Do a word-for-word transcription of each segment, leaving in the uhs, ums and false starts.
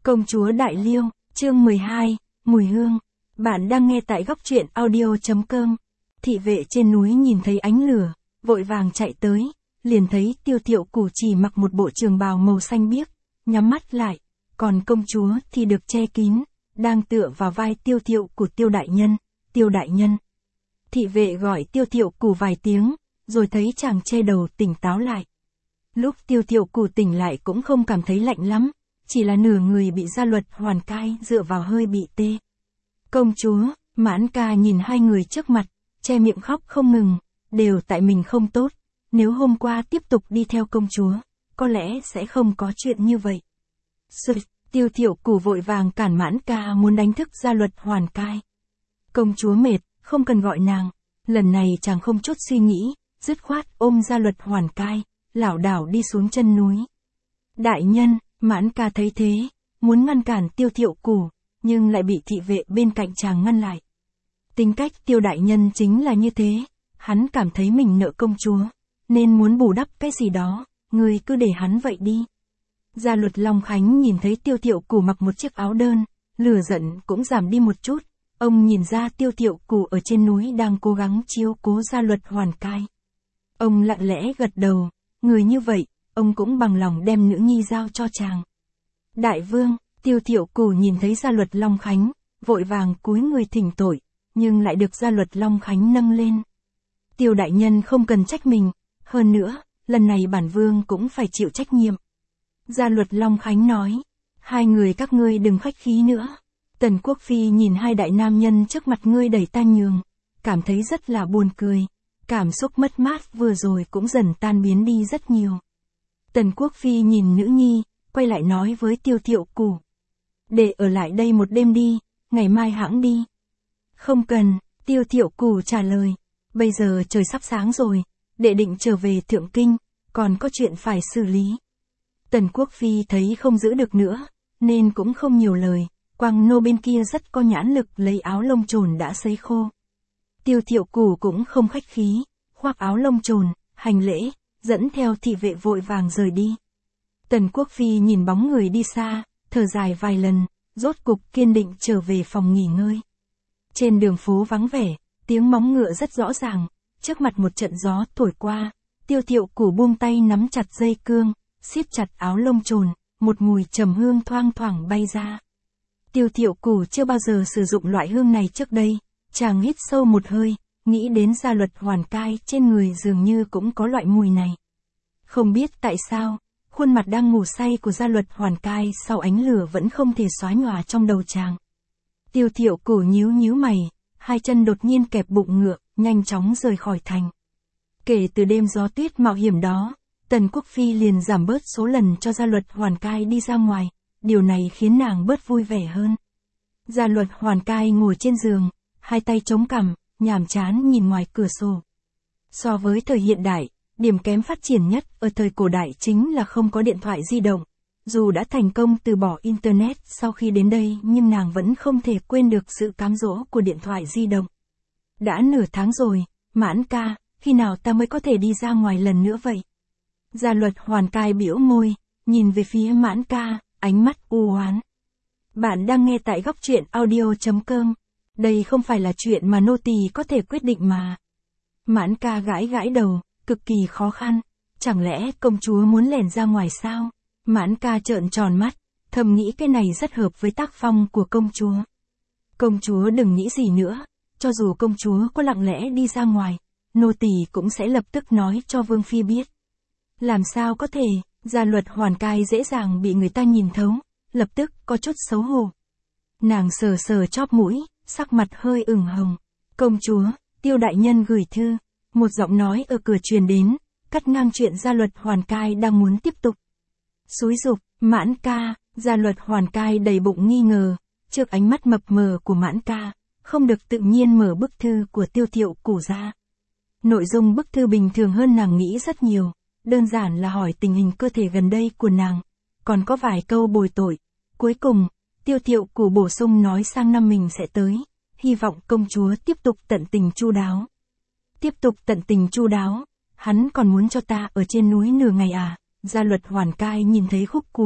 Công chúa Đại Liêu, chương mười hai, Mùi hương. Bạn đang nghe tại góc truyện audio chấm com. Thị vệ trên núi nhìn thấy ánh lửa, vội vàng chạy tới, liền thấy Tiêu Thiệu Củ chỉ mặc một bộ trường bào màu xanh biếc, nhắm mắt lại, còn công chúa thì được che kín, đang tựa vào vai Tiêu Thiệu của Tiêu đại nhân, Tiêu đại nhân. Thị vệ gọi Tiêu Thiệu Củ vài tiếng, rồi thấy chàng che đầu tỉnh táo lại. Lúc Tiêu Thiệu Củ tỉnh lại cũng không cảm thấy lạnh lắm, chỉ là nửa người bị gia luật hoàn cai dựa vào hơi bị tê. Công chúa, Mãn Ca nhìn hai người trước mặt, che miệng khóc không ngừng, đều tại mình không tốt, nếu hôm qua tiếp tục đi theo công chúa, có lẽ sẽ không có chuyện như vậy. Sự, Tiêu Thiệu Củ vội vàng cản Mãn Ca muốn đánh thức gia luật hoàn cai. Công chúa mệt, không cần gọi nàng, lần này chàng không chút suy nghĩ, dứt khoát ôm gia luật hoàn cai, lảo đảo đi xuống chân núi. Đại nhân, Mãn Ca thấy thế, muốn ngăn cản Tiêu Thiệu Củ, nhưng lại bị thị vệ bên cạnh chàng ngăn lại. Tính cách Tiêu đại nhân chính là như thế, hắn cảm thấy mình nợ công chúa, nên muốn bù đắp cái gì đó, người cứ để hắn vậy đi. Gia luật Long Khánh nhìn thấy Tiêu Thiệu Củ mặc một chiếc áo đơn, lửa giận cũng giảm đi một chút, ông nhìn ra Tiêu Thiệu Củ ở trên núi đang cố gắng chiếu cố gia luật hoàn cai. Ông lặng lẽ gật đầu, người như vậy, ông cũng bằng lòng đem nữ nhi giao cho chàng. Đại vương, Tiêu Thiệu Củ nhìn thấy gia luật Long Khánh, vội vàng cúi người thỉnh tội, nhưng lại được gia luật Long Khánh nâng lên. Tiêu đại nhân không cần trách mình, hơn nữa, lần này bản vương cũng phải chịu trách nhiệm. Gia luật Long Khánh nói, hai người các ngươi đừng khách khí nữa. Tần Quốc Phi nhìn hai đại nam nhân trước mặt ngươi đẩy ta nhường, cảm thấy rất là buồn cười, cảm xúc mất mát vừa rồi cũng dần tan biến đi rất nhiều. Tần Quốc Phi nhìn nữ nhi, quay lại nói với Tiêu Thiệu Củ. Để ở lại đây một đêm đi, ngày mai hãng đi. Không cần, Tiêu Thiệu Củ trả lời. Bây giờ trời sắp sáng rồi, đệ định trở về Thượng Kinh, còn có chuyện phải xử lý. Tần Quốc Phi thấy không giữ được nữa, nên cũng không nhiều lời, Quang nô bên kia rất có nhãn lực lấy áo lông trồn đã sấy khô. Tiêu Thiệu Củ cũng không khách khí, khoác áo lông trồn, hành lễ, dẫn theo thị vệ vội vàng rời đi. Tần Quốc Phi nhìn bóng người đi xa, thở dài vài lần, rốt cục kiên định trở về phòng nghỉ ngơi. Trên đường phố vắng vẻ, tiếng móng ngựa rất rõ ràng, trước mặt một trận gió thổi qua, Tiêu Thiệu Củ buông tay nắm chặt dây cương, siết chặt áo lông trồn, một mùi trầm hương thoang thoảng bay ra. Tiêu Thiệu Củ chưa bao giờ sử dụng loại hương này trước đây, chàng hít sâu một hơi, nghĩ đến gia luật hoàn cai trên người dường như cũng có loại mùi này. Không biết tại sao, khuôn mặt đang ngủ say của gia luật hoàn cai sau ánh lửa vẫn không thể xóa nhòa trong đầu chàng. Tiêu Thiệu Củ nhíu nhíu mày, hai chân đột nhiên kẹp bụng ngựa, nhanh chóng rời khỏi thành. Kể từ đêm gió tuyết mạo hiểm đó, Tần Quốc Phi liền giảm bớt số lần cho gia luật hoàn cai đi ra ngoài, điều này khiến nàng bớt vui vẻ hơn. Gia luật hoàn cai ngồi trên giường, hai tay chống cằm, nhàm chán nhìn ngoài cửa sổ. So với thời hiện đại, điểm kém phát triển nhất ở thời cổ đại chính là không có điện thoại di động. Dù đã thành công từ bỏ Internet sau khi đến đây nhưng nàng vẫn không thể quên được sự cám dỗ của điện thoại di động. Đã nửa tháng rồi, Mãn Ca, khi nào ta mới có thể đi ra ngoài lần nữa vậy? Gia luật hoàn cai bĩu môi, nhìn về phía Mãn Ca, ánh mắt u oán. Bạn đang nghe tại góc truyện audio chấm com. Đây không phải là chuyện mà nô tỳ có thể quyết định mà. Mãn Ca gãi gãi đầu, cực kỳ khó khăn. Chẳng lẽ công chúa muốn lẻn ra ngoài sao? Mãn Ca trợn tròn mắt, thầm nghĩ cái này rất hợp với tác phong của công chúa. Công chúa đừng nghĩ gì nữa, cho dù công chúa có lặng lẽ đi ra ngoài, nô tỳ cũng sẽ lập tức nói cho Vương Phi biết. Làm sao có thể, gia luật hoàn cai dễ dàng bị người ta nhìn thấu, lập tức có chút xấu hổ. Nàng sờ sờ chóp mũi, sắc mặt hơi ửng hồng. Công chúa, Tiêu đại nhân gửi thư. Một giọng nói ở cửa truyền đến, cắt ngang chuyện gia luật hoàn cai đang muốn tiếp tục. Xúi giục, Mãn Ca, gia luật hoàn cai đầy bụng nghi ngờ, trước ánh mắt mập mờ của Mãn Ca, không được tự nhiên mở bức thư của Tiêu Thiệu Củ ra. Nội dung bức thư bình thường hơn nàng nghĩ rất nhiều, đơn giản là hỏi tình hình cơ thể gần đây của nàng, còn có vài câu bồi tội. Cuối cùng, Tiêu Thiệu Củ bổ sung nói sang năm mình sẽ tới, hy vọng công chúa tiếp tục tận tình chu đáo. Tiếp tục tận tình chu đáo, hắn còn muốn cho ta ở trên núi nửa ngày à? Gia luật hoàn cai nhìn thấy khúc cuối,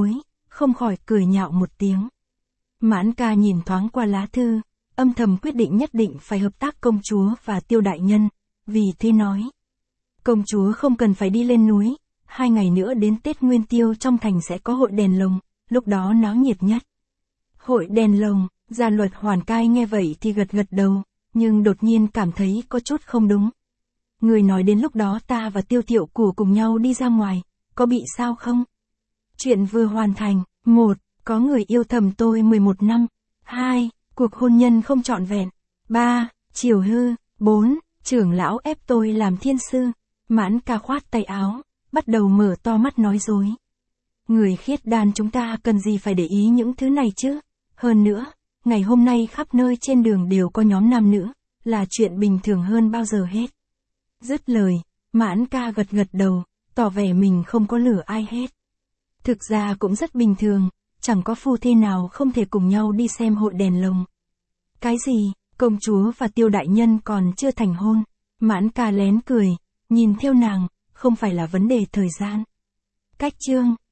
không khỏi cười nhạo một tiếng. Mãn ca nhìn thoáng qua lá thư, âm thầm quyết định nhất định phải hợp tác công chúa và Tiêu đại nhân, vì thế nói. Công chúa không cần phải đi lên núi, hai ngày nữa đến Tết Nguyên Tiêu trong thành sẽ có hội đèn lồng, lúc đó náo nhiệt nhất. Hội đèn lồng, Gia Luật Hoàn Cai nghe vậy thì gật gật đầu, nhưng đột nhiên cảm thấy có chút không đúng. Người nói đến lúc đó ta và Tiêu Thiệu Củ cùng nhau đi ra ngoài, có bị sao không? Chuyện vừa hoàn thành. Một. Có người yêu thầm tôi mười một năm. Hai. Cuộc hôn nhân không trọn vẹn. Ba. Chiều hư. Bốn. Trưởng lão ép tôi làm thiên sư. Mãn ca khoát tay áo, bắt đầu mở to mắt nói dối. Người khiết đan chúng ta cần gì phải để ý những thứ này chứ? Hơn nữa, ngày hôm nay khắp nơi trên đường đều có nhóm nam nữ, là chuyện bình thường hơn bao giờ hết. Dứt lời, Mãn ca gật gật đầu, tỏ vẻ mình không có lửa ai hết. Thực ra cũng rất bình thường, chẳng có phu thê nào không thể cùng nhau đi xem hội đèn lồng. Cái gì, công chúa và Tiêu đại nhân còn chưa thành hôn? Mãn ca lén cười, nhìn theo nàng, không phải là vấn đề thời gian. Cách chương